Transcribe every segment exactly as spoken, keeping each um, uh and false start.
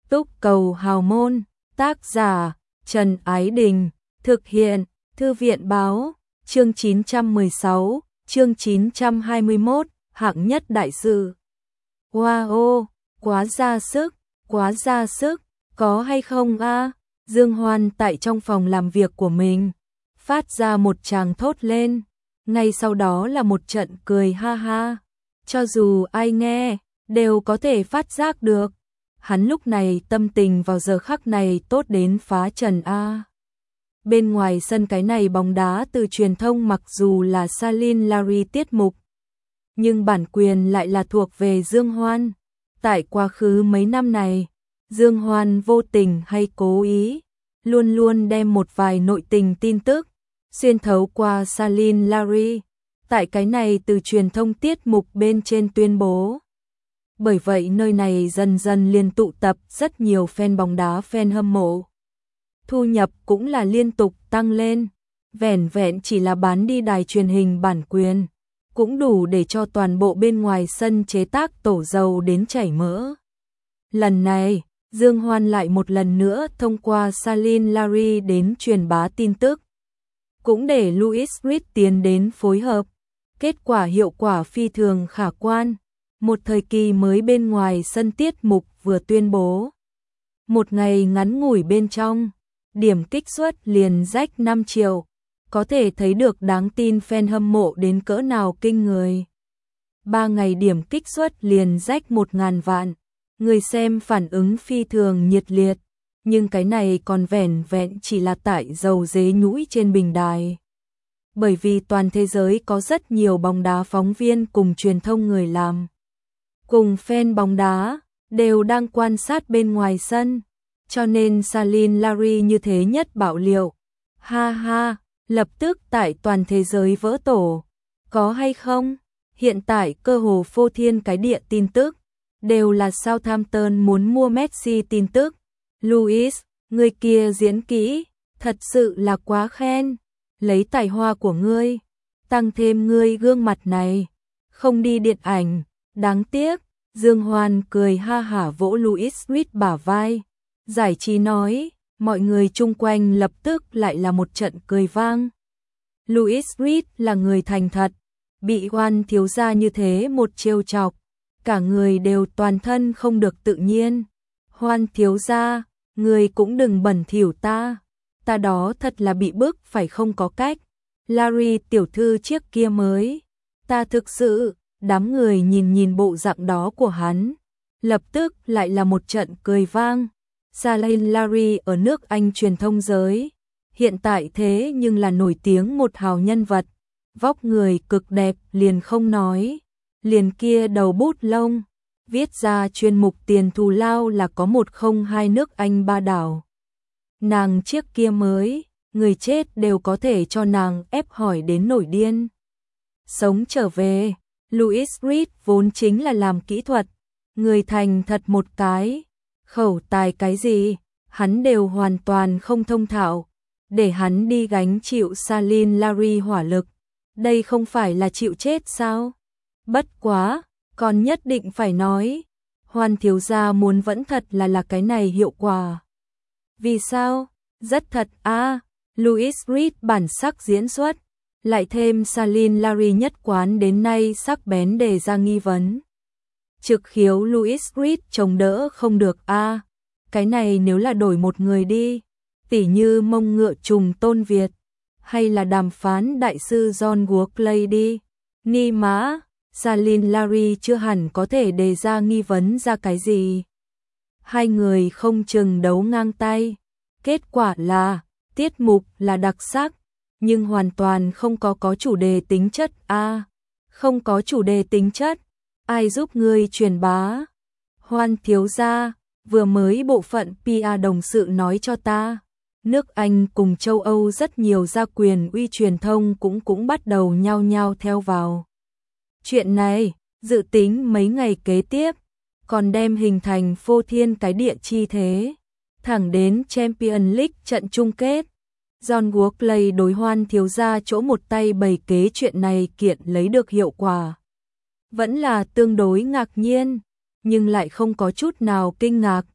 Túc Cầu Hào Môn, tác giả Trần Ái Đình, thực hiện Thư viện Báo, chương chín trăm mười sáu, chương chín trăm hai mươi mốt, hạng nhất đại sư. Wow, quá ra sức, quá ra sức, có hay không a? Dương Hoan tại trong phòng làm việc của mình, phát ra một tràng thốt lên, ngay sau đó là một trận cười ha ha. Cho dù ai nghe, đều có thể phát giác được. Hắn lúc này tâm tình vào giờ khắc này tốt đến phá trần a. Bên ngoài sân cái này bóng đá từ truyền thông mặc dù là Saline Larry tiết mục, nhưng bản quyền lại là thuộc về Dương Hoan. Tại quá khứ mấy năm này, Dương Hoan vô tình hay cố ý, luôn luôn đem một vài nội tình tin tức xuyên thấu qua Saline Larry, tại cái này từ truyền thông tiết mục bên trên tuyên bố. Bởi vậy nơi này dần dần liên tụ tập rất nhiều fan bóng đá, fan hâm mộ. Thu nhập cũng là liên tục tăng lên, vẻn vẹn chỉ là bán đi đài truyền hình bản quyền, cũng đủ để cho toàn bộ bên ngoài sân chế tác tổ dầu đến chảy mỡ. Lần này, Dương Hoan lại một lần nữa thông qua Saline Larry đến truyền bá tin tức, cũng để Louis Reed tiến đến phối hợp. Kết quả hiệu quả phi thường khả quan. Một thời kỳ mới bên ngoài sân tiết mục vừa tuyên bố. Một ngày ngắn ngủi bên trong, điểm kích suất liền rách năm triệu. Có thể thấy được đáng tin fan hâm mộ đến cỡ nào kinh người. Ba ngày điểm kích suất liền rách một ngàn vạn. Người xem phản ứng phi thường nhiệt liệt. Nhưng cái này còn vẻn vẹn chỉ là tại dầu dế nhũi trên bình đài. Bởi vì toàn thế giới có rất nhiều bóng đá phóng viên cùng truyền thông người làm, cùng fan bóng đá, đều đang quan sát bên ngoài sân. Cho nên Saline Larry như thế nhất bạo liệu. Ha ha, lập tức tại toàn thế giới vỡ tổ. Có hay không? Hiện tại cơ hồ phô thiên cái địa tin tức, đều là Southampton muốn mua Messi tin tức. Louis, người kia diễn kỹ, thật sự là quá khen. Lấy tài hoa của ngươi, tăng thêm ngươi gương mặt này, không đi điện ảnh, đáng tiếc. Dương Hoan cười ha hả vỗ Louis Reed bả vai, giải trí nói, mọi người chung quanh lập tức lại là một trận cười vang. Louis Reed là người thành thật, bị Hoan thiếu gia như thế một trêu chọc, cả người đều toàn thân không được tự nhiên. Hoan thiếu gia, người cũng đừng bẩn thỉu ta. Ta đó thật là bị bức phải không có cách. Larry tiểu thư chiếc kia mới. Ta thực sự, đám người nhìn nhìn bộ dạng đó của hắn. Lập tức lại là một trận cười vang. Saline Larry ở nước Anh truyền thông giới. Hiện tại thế nhưng là nổi tiếng một hào nhân vật. Vóc người cực đẹp liền không nói. Liền kia đầu bút lông. Viết ra chuyên mục tiền thù lao là có một không hai nước Anh ba đảo. Nàng chiếc kia mới, người chết đều có thể cho nàng ép hỏi đến nổi điên. Sống trở về, Louis Reed vốn chính là làm kỹ thuật, người thành thật một cái, khẩu tài cái gì, hắn đều hoàn toàn không thông thạo, để hắn đi gánh chịu Saline Larry hỏa lực, đây không phải là chịu chết sao? Bất quá, còn nhất định phải nói, Hoan thiếu gia muốn vẫn thật là là cái này hiệu quả. Vì sao? Rất thật a. À, Louis Reed bản sắc diễn xuất, lại thêm Saline Larry nhất quán đến nay sắc bén đề ra nghi vấn. Trực khiếu Louis Reed chống đỡ không được a. À, cái này nếu là đổi một người đi, tỉ như mông ngựa trùng Tôn Việt, hay là đàm phán đại sư John Walkley đi. Ni mã, Saline Larry chưa hẳn có thể đề ra nghi vấn ra cái gì. Hai người không chừng đấu ngang tay. Kết quả là, tiết mục là đặc sắc, nhưng hoàn toàn không có có chủ đề tính chất a. À, không có chủ đề tính chất, ai giúp ngươi truyền bá? Hoan thiếu gia, vừa mới bộ phận pê e đồng sự nói cho ta, nước Anh cùng châu Âu rất nhiều gia quyền uy truyền thông cũng cũng bắt đầu nhao nhao theo vào. Chuyện này, dự tính mấy ngày kế tiếp, còn đem hình thành phô thiên cái địa chi thế. Thẳng đến Champions League trận chung kết, John Walkley đối Hoan thiếu gia chỗ một tay bày kế chuyện này kiện lấy được hiệu quả. Vẫn là tương đối ngạc nhiên, nhưng lại không có chút nào kinh ngạc.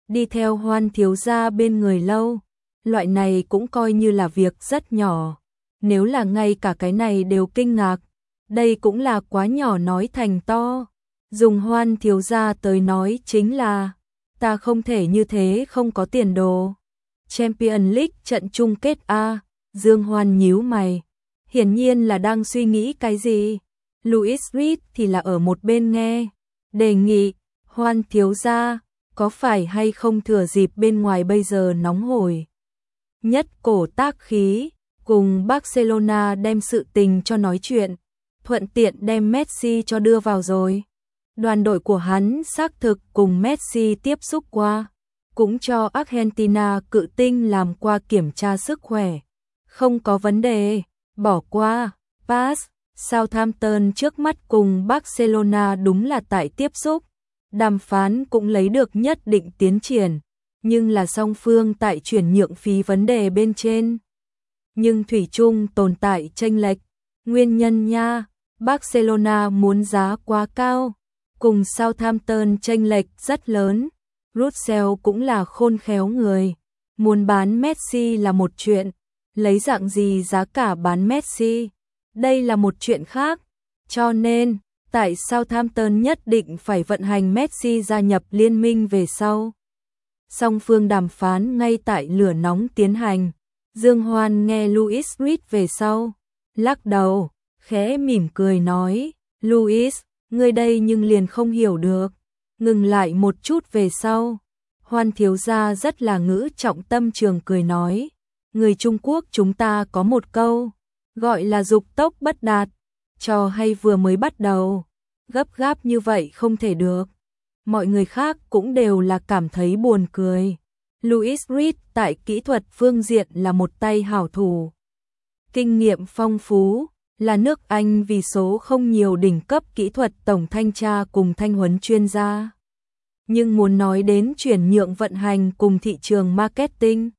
đi theo Hoan thiếu gia bên người lâu. Loại này cũng coi như là việc rất nhỏ. Nếu là ngay cả cái này đều kinh ngạc, đây cũng là quá nhỏ nói thành to. Dùng Hoan thiếu gia tới nói chính là, ta không thể như thế không có tiền đồ. Champions League trận chung kết A, Dương Hoan nhíu mày. Hiển nhiên là đang suy nghĩ cái gì. Louis Reed thì là ở một bên nghe. Đề nghị, Hoan thiếu gia, có phải hay không thừa dịp bên ngoài bây giờ nóng hổi. Nhất cổ tác khí, cùng Barcelona đem sự tình cho nói chuyện, thuận tiện đem Messi cho đưa vào rồi. Đoàn đội của hắn xác thực cùng Messi tiếp xúc qua, cũng cho Argentina cự tinh làm qua kiểm tra sức khỏe. Không có vấn đề, bỏ qua, pass. Southampton trước mắt cùng Barcelona đúng là tại tiếp xúc, đàm phán cũng lấy được nhất định tiến triển, nhưng là song phương tại chuyển nhượng phí vấn đề bên trên. Nhưng thủy chung tồn tại chênh lệch, nguyên nhân nha, Barcelona muốn giá quá cao, cùng Southampton chênh lệch rất lớn. Russell cũng là khôn khéo người, muốn bán Messi là một chuyện, lấy dạng gì giá cả bán Messi, đây là một chuyện khác, cho nên, tại Southampton nhất định phải vận hành Messi gia nhập liên minh về sau. Song phương đàm phán ngay tại lửa nóng tiến hành, Dương Hoan nghe Louis Reed về sau, lắc đầu, khẽ mỉm cười nói, Louis, ngươi đây nhưng liền không hiểu được, ngừng lại một chút về sau. Hoan thiếu gia rất là ngữ trọng tâm trường cười nói, người Trung Quốc chúng ta có một câu, gọi là dục tốc bất đạt, trò hay vừa mới bắt đầu, gấp gáp như vậy không thể được. Mọi người khác cũng đều là cảm thấy buồn cười. Louis Reed tại kỹ thuật phương diện là một tay hảo thủ. Kinh nghiệm phong phú, là nước Anh vì số không nhiều đỉnh cấp kỹ thuật tổng thanh tra cùng thanh huấn chuyên gia. Nhưng muốn nói đến chuyển nhượng vận hành cùng thị trường marketing,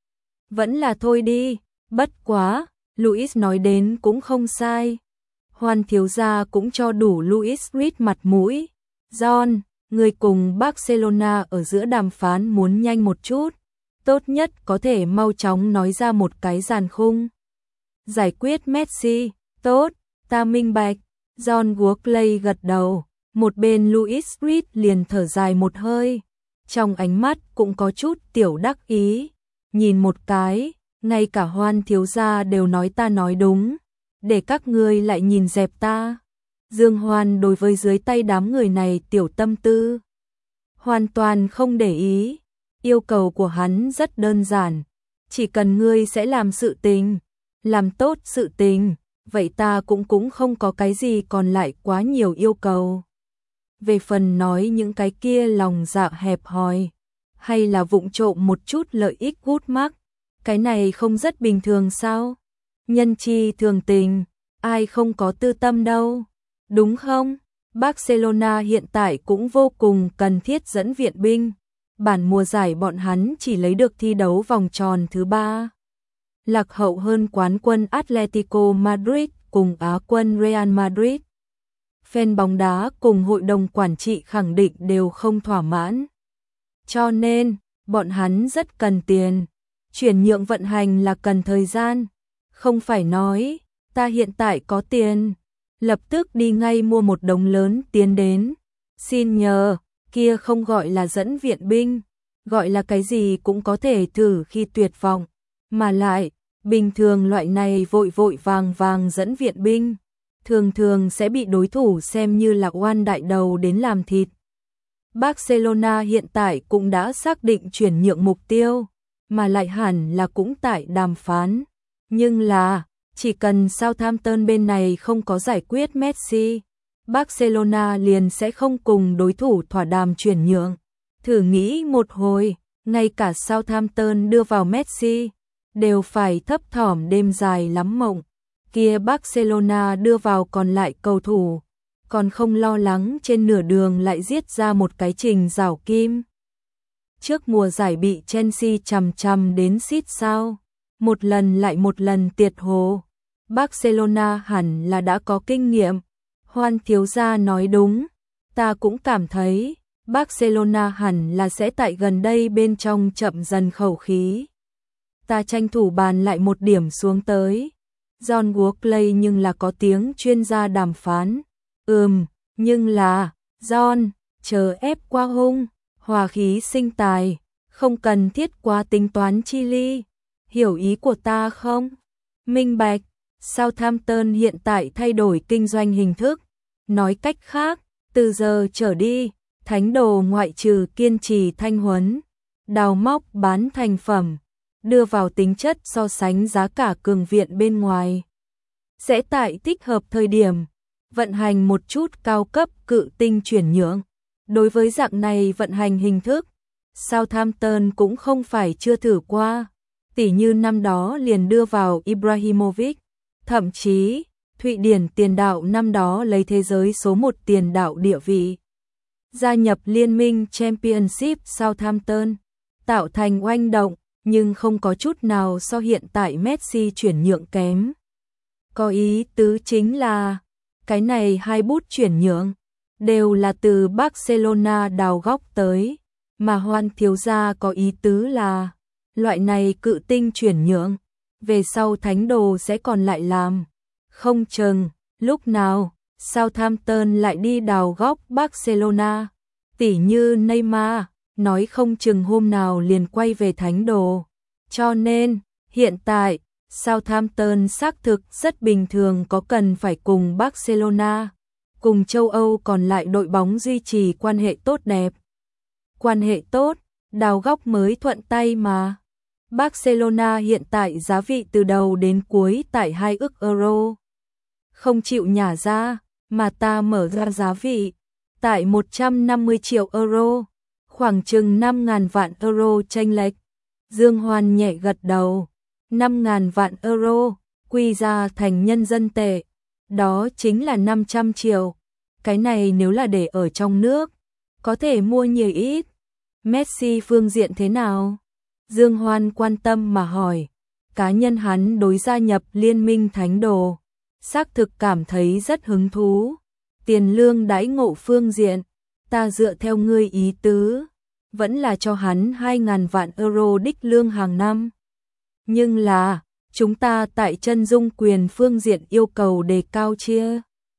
vẫn là thôi đi, bất quá, Louis nói đến cũng không sai. Hoan thiếu gia cũng cho đủ Louis Reed mặt mũi. John, người cùng Barcelona ở giữa đàm phán muốn nhanh một chút, tốt nhất có thể mau chóng nói ra một cái dàn khung. Giải quyết Messi, tốt, ta minh bạch. John Workley gật đầu, một bên Louis Reed liền thở dài một hơi, trong ánh mắt cũng có chút tiểu đắc ý. Nhìn một cái, ngay cả Hoan thiếu gia đều nói ta nói đúng, để các ngươi lại nhìn dẹp ta. Dương Hoan đối với dưới tay đám người này tiểu tâm tư, hoàn toàn không để ý. Yêu cầu của hắn rất đơn giản, chỉ cần ngươi sẽ làm sự tình, làm tốt sự tình, vậy ta cũng cũng không có cái gì còn lại quá nhiều yêu cầu. Về phần nói những cái kia lòng dạ hẹp hòi, hay là vụng trộm một chút lợi ích gút mắc, cái này không rất bình thường sao? Nhân chi thường tình, ai không có tư tâm đâu, đúng không? Barcelona hiện tại cũng vô cùng cần thiết dẫn viện binh. Bản mùa giải bọn hắn chỉ lấy được thi đấu vòng tròn thứ ba, lạc hậu hơn quán quân Atletico Madrid cùng Á quân Real Madrid. Fan bóng đá cùng hội đồng quản trị khẳng định đều không thỏa mãn. Cho nên, bọn hắn rất cần tiền. Chuyển nhượng vận hành là cần thời gian. Không phải nói, ta hiện tại có tiền, lập tức đi ngay mua một đống lớn tiến đến. Xin nhờ, kia không gọi là dẫn viện binh, gọi là cái gì cũng có thể thử khi tuyệt vọng. Mà lại, bình thường loại này vội vội vàng vàng dẫn viện binh, thường thường sẽ bị đối thủ xem như là oan đại đầu đến làm thịt. Barcelona hiện tại cũng đã xác định chuyển nhượng mục tiêu, mà lại hẳn là cũng tại đàm phán. Nhưng là, chỉ cần Southampton bên này không có giải quyết Messi, Barcelona liền sẽ không cùng đối thủ thỏa đàm chuyển nhượng. Thử nghĩ một hồi, ngay cả Southampton đưa vào Messi, đều phải thấp thỏm đêm dài lắm mộng. Kia Barcelona đưa vào còn lại cầu thủ, còn không lo lắng trên nửa đường lại giết ra một cái trình rào kim. Trước mùa giải bị Chelsea chằm chằm đến xít sao, một lần lại một lần tiệt hồ. Barcelona hẳn là đã có kinh nghiệm. Hoan thiếu gia nói đúng, ta cũng cảm thấy, Barcelona hẳn là sẽ tại gần đây bên trong chậm dần khẩu khí. Ta tranh thủ bàn lại một điểm xuống tới. John Walkley nhưng là có tiếng chuyên gia đàm phán. Ừm, nhưng là, John, chờ ép qua hung, hòa khí sinh tài, không cần thiết quá tính toán chi ly. Hiểu ý của ta không? Minh bạch, Southampton hiện tại thay đổi kinh doanh hình thức. Nói cách khác, từ giờ trở đi, thánh đồ ngoại trừ kiên trì thanh huấn, đào móc bán thành phẩm, đưa vào tính chất so sánh giá cả cường viện bên ngoài. Sẽ tại thích hợp thời điểm, vận hành một chút cao cấp cự tinh chuyển nhượng. Đối với dạng này vận hành hình thức, Southampton cũng không phải chưa thử qua. Tỉ như năm đó liền đưa vào Ibrahimovic, thậm chí Thụy Điển tiền đạo năm đó lấy thế giới số một tiền đạo địa vị. Gia nhập liên minh Championship Southampton, tạo thành oanh động, nhưng không có chút nào so hiện tại Messi chuyển nhượng kém. Có ý tứ chính là, cái này hai bút chuyển nhượng, đều là từ Barcelona đào góc tới, mà Hoan thiếu gia có ý tứ là, loại này cự tinh chuyển nhượng, về sau thánh đồ sẽ còn lại làm. Không chừng, lúc nào, Southampton lại đi đào góc Barcelona, tỉ như Neymar, nói không chừng hôm nào liền quay về thánh đồ. Cho nên, hiện tại, Southampton xác thực rất bình thường có cần phải cùng Barcelona, cùng châu Âu còn lại đội bóng duy trì quan hệ tốt đẹp. Quan hệ tốt, đào góc mới thuận tay mà. Barcelona hiện tại giá vị từ đầu đến cuối tại hai ức euro. Không chịu nhả ra, mà ta mở ra giá vị, tại một trăm năm mươi triệu euro, khoảng chừng năm nghìn vạn euro chênh lệch. Dương Hoan nhẹ gật đầu, năm nghìn vạn euro, quy ra thành nhân dân tệ, đó chính là năm trăm triệu. Cái này nếu là để ở trong nước, có thể mua nhiều ít. Messi phương diện thế nào? Dương Hoan quan tâm mà hỏi, cá nhân hắn đối gia nhập liên minh thánh đồ, xác thực cảm thấy rất hứng thú. Tiền lương đãi ngộ phương diện, ta dựa theo ngươi ý tứ, vẫn là cho hắn hai nghìn vạn euro đích lương hàng năm. Nhưng là, chúng ta tại chân dung quyền phương diện yêu cầu đề cao chia.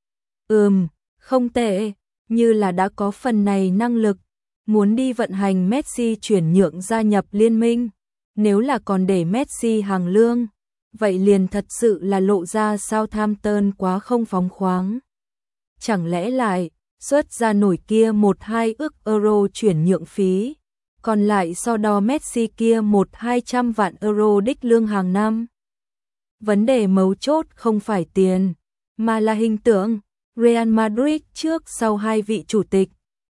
Ừm, không tệ, như là đã có phần này năng lực, muốn đi vận hành Messi chuyển nhượng gia nhập liên minh. Nếu là còn để Messi hàng lương, vậy liền thật sự là lộ ra Southampton quá không phóng khoáng. Chẳng lẽ lại, xuất ra nổi kia một hai ức euro chuyển nhượng phí, còn lại so đo Messi kia một hai trăm vạn euro đích lương hàng năm. Vấn đề mấu chốt không phải tiền, mà là hình tượng. Real Madrid trước sau hai vị chủ tịch,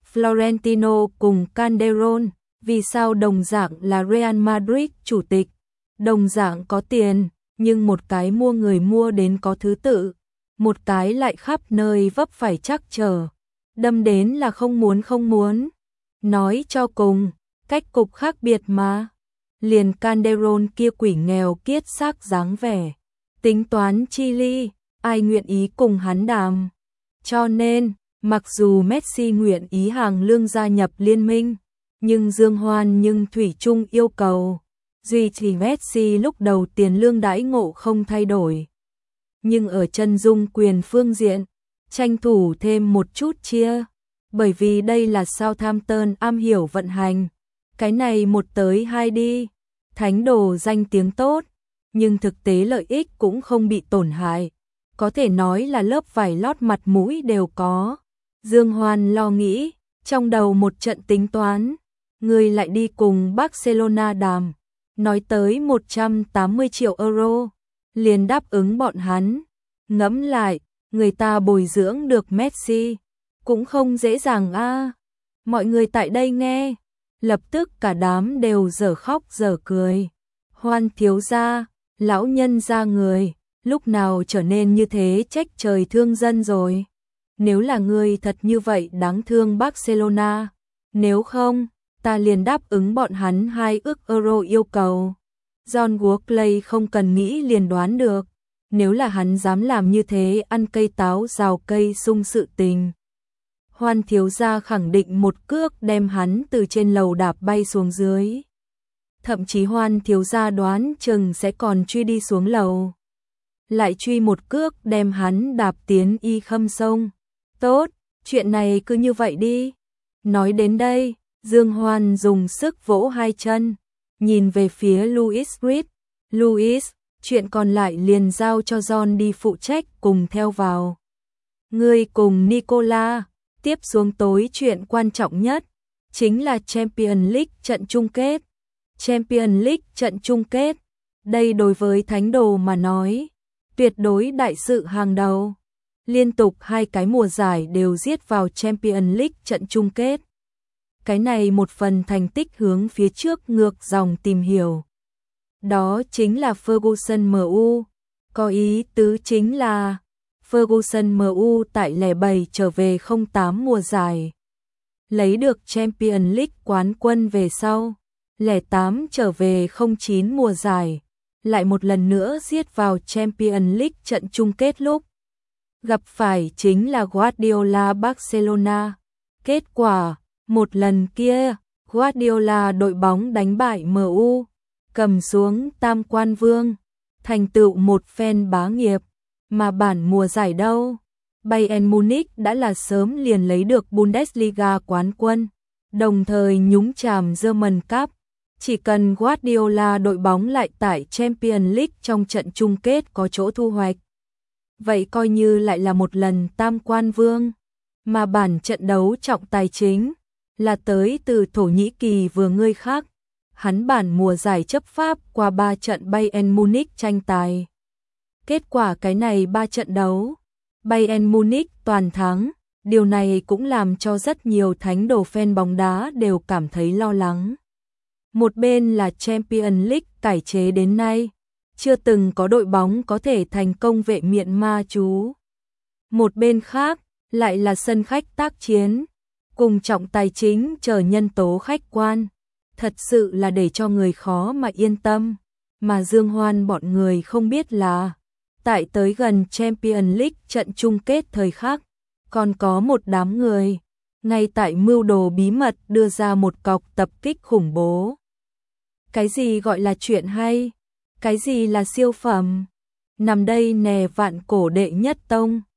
Florentino cùng Calderón, vì sao đồng dạng là Real Madrid chủ tịch, đồng dạng có tiền, nhưng một cái mua người mua đến có thứ tự, một cái lại khắp nơi vấp phải chắc trở, đâm đến là không muốn không muốn. Nói cho cùng, cách cục khác biệt mà. Liền Calderón kia quỷ nghèo kiết xác dáng vẻ, tính toán chi ly, ai nguyện ý cùng hắn đàm. Cho nên, mặc dù Messi nguyện ý hàng lương gia nhập liên minh, nhưng Dương Hoan nhưng thủy chung yêu cầu duy trì Messi lúc đầu tiền lương đãi ngộ không thay đổi. Nhưng ở chân dung quyền phương diện, tranh thủ thêm một chút chia, bởi vì đây là Southampton am hiểu vận hành. Cái này một tới hai đi, thánh đồ danh tiếng tốt, nhưng thực tế lợi ích cũng không bị tổn hại. Có thể nói là lớp vải lót mặt mũi đều có. Dương Hoan lo nghĩ, trong đầu một trận tính toán, người lại đi cùng Barcelona đàm, nói tới một trăm tám mươi triệu euro, liền đáp ứng bọn hắn. Ngẫm lại, người ta bồi dưỡng được Messi, cũng không dễ dàng a. À. Mọi người tại đây nghe, lập tức cả đám đều dở khóc dở cười. Hoan thiếu gia, lão nhân gia người, lúc nào trở nên như thế trách trời thương dân rồi. Nếu là người thật như vậy đáng thương Barcelona, nếu không, ta liền đáp ứng bọn hắn hai ức euro yêu cầu. John Walkley không cần nghĩ liền đoán được, nếu là hắn dám làm như thế ăn cây táo rào cây sung sự tình. Hoan thiếu gia khẳng định một cước đem hắn từ trên lầu đạp bay xuống dưới. Thậm chí Hoan thiếu gia đoán chừng sẽ còn truy đi xuống lầu. Lại truy một cước đem hắn đạp tiến y khâm sông. Tốt, chuyện này cứ như vậy đi. Nói đến đây, Dương Hoan dùng sức vỗ hai chân, nhìn về phía Louis Reed. Louis, chuyện còn lại liền giao cho John đi phụ trách cùng theo vào. Ngươi cùng Nicola, tiếp xuống tối chuyện quan trọng nhất, chính là Champions League trận chung kết. Champions League trận chung kết, đây đối với Thánh Đồ mà nói, tuyệt đối đại sự hàng đầu. Liên tục hai cái mùa giải đều giết vào Champions League trận chung kết. Cái này một phần thành tích hướng phía trước ngược dòng tìm hiểu. Đó chính là Ferguson em u. Có ý tứ chính là Ferguson em u tại lẻ bảy trở về không tám mùa giải. Lấy được Champions League quán quân về sau. lẻ tám trở về không chín mùa giải. Lại một lần nữa giết vào Champions League trận chung kết lúc. Gặp phải chính là Guardiola Barcelona. Kết quả, một lần kia, Guardiola đội bóng đánh bại em u, cầm xuống tam quan vương, thành tựu một phen bá nghiệp, mà bản mùa giải đâu. Bayern Munich đã là sớm liền lấy được Bundesliga quán quân, đồng thời nhúng chàm German Cup. Chỉ cần Guardiola đội bóng lại tại Champions League trong trận chung kết có chỗ thu hoạch. Vậy coi như lại là một lần tam quan vương, mà bản trận đấu trọng tài chính là tới từ Thổ Nhĩ Kỳ vừa ngươi khác. Hắn bản mùa giải chấp pháp qua ba trận Bayern Munich tranh tài. Kết quả cái này ba trận đấu, Bayern Munich toàn thắng, điều này cũng làm cho rất nhiều thánh đồ fan bóng đá đều cảm thấy lo lắng. Một bên là Champions League cải chế đến nay, chưa từng có đội bóng có thể thành công vệ miện ma chú. Một bên khác, lại là sân khách tác chiến, cùng trọng tài chính chờ nhân tố khách quan, thật sự là để cho người khó mà yên tâm. Mà Dương Hoan bọn người không biết là, tại tới gần Champions League trận chung kết thời khắc, còn có một đám người, ngay tại mưu đồ bí mật đưa ra một cọc tập kích khủng bố. Cái gì gọi là chuyện hay? Cái gì là siêu phẩm? Nằm đây nè vạn cổ đệ nhất tông,